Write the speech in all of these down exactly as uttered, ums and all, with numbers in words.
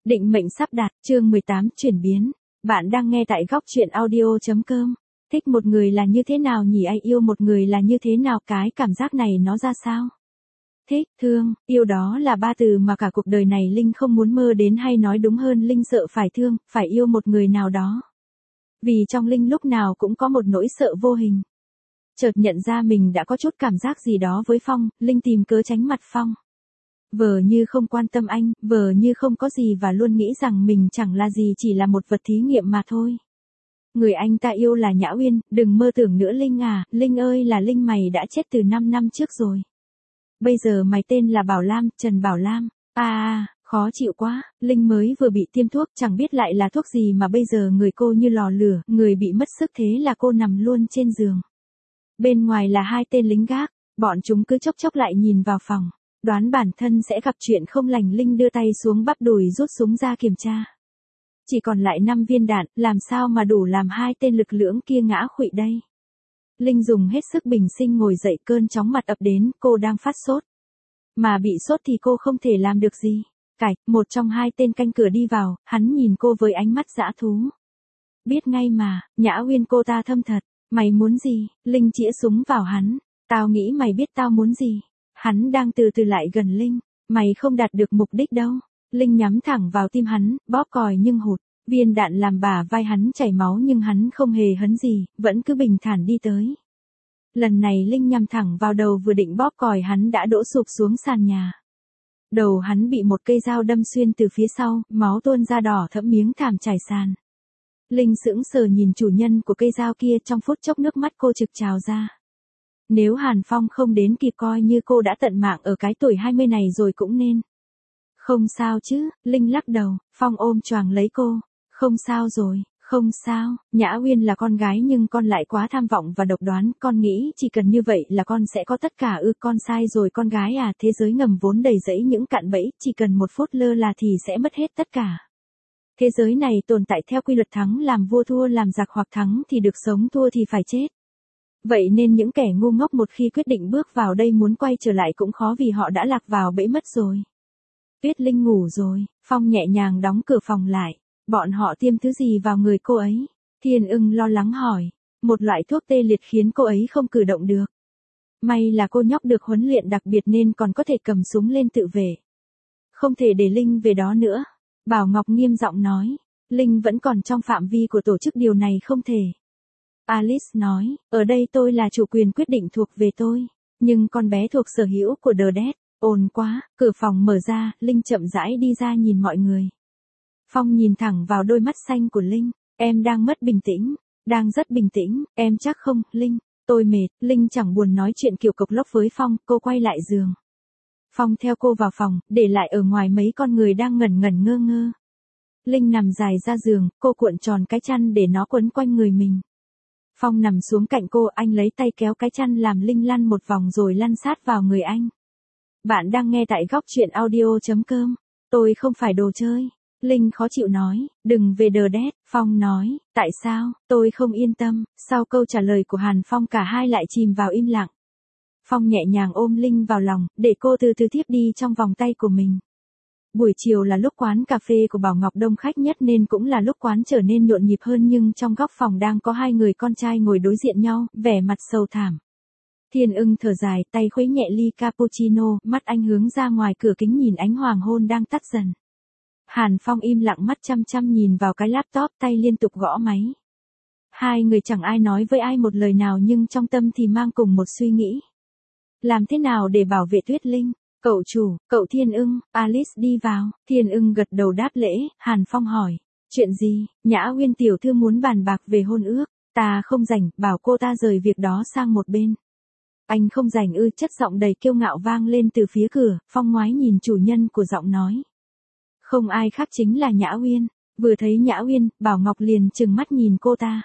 Định mệnh sắp đặt, chương mười tám chuyển biến. Bạn đang nghe tại góc truyện audio.com. Thích một người là như thế nào nhỉ? Ai yêu một người là như thế nào? Cái cảm giác này nó ra sao? Thích, thương, yêu đó là ba từ mà cả cuộc đời này Linh không muốn mơ đến, hay nói đúng hơn Linh sợ phải thương, phải yêu một người nào đó. Vì trong Linh lúc nào cũng có một nỗi sợ vô hình. Chợt nhận ra mình đã có chút cảm giác gì đó với Phong, Linh tìm cớ tránh mặt Phong. Vờ như không quan tâm anh, vờ như không có gì và luôn nghĩ rằng mình chẳng là gì, chỉ là một vật thí nghiệm mà thôi. Người anh ta yêu là Nhã Uyên, đừng mơ tưởng nữa Linh à, Linh ơi là Linh, mày đã chết từ năm năm trước rồi. Bây giờ mày tên là Bảo Lam, Trần Bảo Lam. À, à, khó chịu quá, Linh mới vừa bị tiêm thuốc, chẳng biết lại là thuốc gì mà bây giờ người cô như lò lửa, người bị mất sức thế là cô nằm luôn trên giường. Bên ngoài là hai tên lính gác, bọn chúng cứ chốc chốc lại nhìn vào phòng. Đoán bản thân sẽ gặp chuyện không lành, Linh đưa tay xuống bắp đùi rút súng ra kiểm tra. Chỉ còn lại năm viên đạn, làm sao mà đủ làm hai tên lực lưỡng kia ngã khuỵu đây. Linh dùng hết sức bình sinh ngồi dậy, cơn chóng mặt ập đến, cô đang phát sốt. Mà bị sốt thì cô không thể làm được gì. Cạch, một trong hai tên canh cửa đi vào, hắn nhìn cô với ánh mắt dã thú. Biết ngay mà, Nhã Uyên cô ta thâm thật, mày muốn gì? Linh chĩa súng vào hắn. Tao nghĩ mày biết tao muốn gì. Hắn đang từ từ lại gần Linh. Mày không đạt được mục đích đâu. Linh nhắm thẳng vào tim hắn, bóp còi nhưng hụt. Viên đạn làm bả vai hắn chảy máu nhưng hắn không hề hấn gì, vẫn cứ bình thản đi tới. Lần này Linh nhắm thẳng vào đầu, vừa định bóp còi hắn đã đổ sụp xuống sàn nhà. Đầu hắn bị một cây dao đâm xuyên từ phía sau, máu tuôn ra đỏ thẫm, miếng thảm trải sàn. Linh sững sờ nhìn chủ nhân của cây dao kia, trong phút chốc nước mắt cô trực trào ra. Nếu Hàn Phong không đến kịp, coi như cô đã tận mạng ở cái tuổi hai mươi này rồi cũng nên. Không sao chứ, Linh lắc đầu. Phong ôm choàng lấy cô. Không sao rồi, không sao. Nhã Uyên là con gái nhưng con lại quá tham vọng và độc đoán, con nghĩ chỉ cần như vậy là con sẽ có tất cả ư? Con sai rồi con gái à, thế giới ngầm vốn đầy rẫy những cạm bẫy, chỉ cần một phút lơ là thì sẽ mất hết tất cả. Thế giới này tồn tại theo quy luật thắng làm vua, thua làm giặc, hoặc thắng thì được sống, thua thì phải chết. Vậy nên những kẻ ngu ngốc một khi quyết định bước vào đây muốn quay trở lại cũng khó, vì họ đã lạc vào bẫy mất rồi. Tuyết Linh ngủ rồi, Phong nhẹ nhàng đóng cửa phòng lại. Bọn họ tiêm thứ gì vào người cô ấy? Thiên Ưng lo lắng hỏi. Một loại thuốc tê liệt khiến cô ấy không cử động được. May là cô nhóc được huấn luyện đặc biệt nên còn có thể cầm súng lên tự vệ. Không thể để Linh về đó nữa. Bảo Ngọc nghiêm giọng nói. Linh vẫn còn trong phạm vi của tổ chức, điều này không thể. Alice nói, ở đây tôi là chủ quyền, quyết định thuộc về tôi. Nhưng con bé thuộc sở hữu của The Dead. Ồn quá, cửa phòng mở ra, Linh chậm rãi đi ra nhìn mọi người. Phong nhìn thẳng vào đôi mắt xanh của Linh. Em đang mất bình tĩnh. Đang rất bình tĩnh, em chắc không, Linh? Tôi mệt. Linh chẳng buồn nói chuyện kiểu cộc lốc với Phong, cô quay lại giường. Phong theo cô vào phòng, để lại ở ngoài mấy con người đang ngẩn ngẩn ngơ ngơ. Linh nằm dài ra giường, cô cuộn tròn cái chăn để nó quấn quanh người mình. Phong nằm xuống cạnh cô, anh lấy tay kéo cái chăn làm Linh lăn một vòng rồi lăn sát vào người anh. Bạn đang nghe tại góc truyện audio.com. Tôi không phải đồ chơi. Linh khó chịu nói, đừng về The Dead. Phong nói, tại sao? Tôi không yên tâm. Sau câu trả lời của Hàn Phong, cả hai lại chìm vào im lặng. Phong nhẹ nhàng ôm Linh vào lòng, để cô từ từ thiếp đi trong vòng tay của mình. Buổi chiều là lúc quán cà phê của Bảo Ngọc đông khách nhất nên cũng là lúc quán trở nên nhộn nhịp hơn, nhưng trong góc phòng đang có hai người con trai ngồi đối diện nhau, vẻ mặt sầu thảm. Thiên Ưng thở dài, tay khuấy nhẹ ly cappuccino, mắt anh hướng ra ngoài cửa kính nhìn ánh hoàng hôn đang tắt dần. Hàn Phong im lặng, mắt chăm chăm nhìn vào cái laptop, tay liên tục gõ máy. Hai người chẳng ai nói với ai một lời nào, nhưng trong tâm thì mang cùng một suy nghĩ. Làm thế nào để bảo vệ Tuyết Linh? Cậu chủ, cậu Thiên Ưng. Alice đi vào. Thiên Ưng gật đầu đáp lễ. Hàn Phong hỏi. Chuyện gì? Nhã Uyên tiểu thư muốn bàn bạc về hôn ước. Ta không rảnh, bảo cô ta rời việc đó sang một bên. Anh không rảnh ư? Chất giọng đầy kiêu ngạo vang lên từ phía cửa. Phong ngoái nhìn chủ nhân của giọng nói. Không ai khác chính là Nhã Uyên. Vừa thấy Nhã Uyên, Bảo Ngọc liền trừng mắt nhìn cô ta.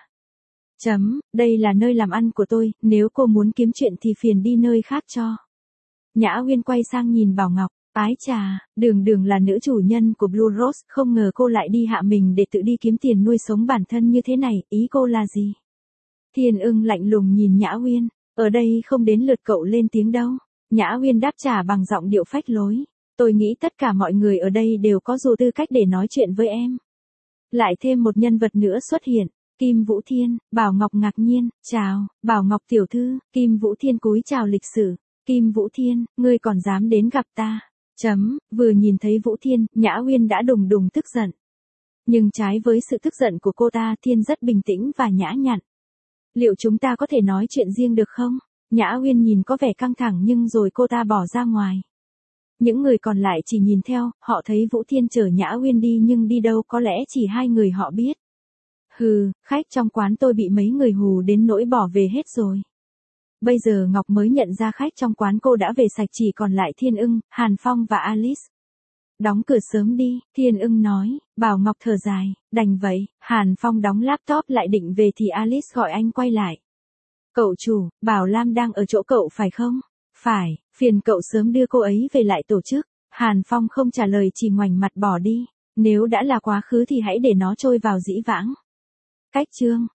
Chấm, đây là nơi làm ăn của tôi, nếu cô muốn kiếm chuyện thì phiền đi nơi khác cho. Nhã Uyên quay sang nhìn Bảo Ngọc, ái chà, Đường Đường là nữ chủ nhân của Blue Rose, không ngờ cô lại đi hạ mình để tự đi kiếm tiền nuôi sống bản thân như thế này, ý cô là gì? Thiên Ưng lạnh lùng nhìn Nhã Uyên, ở đây không đến lượt cậu lên tiếng đâu. Nhã Uyên đáp trả bằng giọng điệu phách lối. Tôi nghĩ tất cả mọi người ở đây đều có đủ tư cách để nói chuyện với em. Lại thêm một nhân vật nữa xuất hiện. Kim Vũ Thiên. Bảo Ngọc ngạc nhiên, chào, Bảo Ngọc tiểu thư. Kim Vũ Thiên cúi chào lịch sự. Kim Vũ Thiên, ngươi còn dám đến gặp ta. Chấm, vừa nhìn thấy Vũ Thiên, Nhã Uyên đã đùng đùng tức giận. Nhưng trái với sự tức giận của cô ta, Thiên rất bình tĩnh và nhã nhặn. Liệu chúng ta có thể nói chuyện riêng được không? Nhã Uyên nhìn có vẻ căng thẳng nhưng rồi cô ta bỏ ra ngoài. Những người còn lại chỉ nhìn theo, họ thấy Vũ Thiên chở Nhã Uyên đi nhưng đi đâu có lẽ chỉ hai người họ biết. Hừ, khách trong quán tôi bị mấy người hù đến nỗi bỏ về hết rồi. Bây giờ Ngọc mới nhận ra khách trong quán cô đã về sạch, chỉ còn lại Thiên Ưng, Hàn Phong và Alice. Đóng cửa sớm đi, Thiên Ưng nói. Bảo Ngọc thở dài, đành vậy. Hàn Phong đóng laptop lại định về thì Alice gọi anh quay lại. Cậu chủ, Bảo Lam đang ở chỗ cậu phải không? Phải, phiền cậu sớm đưa cô ấy về lại tổ chức. Hàn Phong không trả lời, chỉ ngoảnh mặt bỏ đi. Nếu đã là quá khứ thì hãy để nó trôi vào dĩ vãng. Cách chương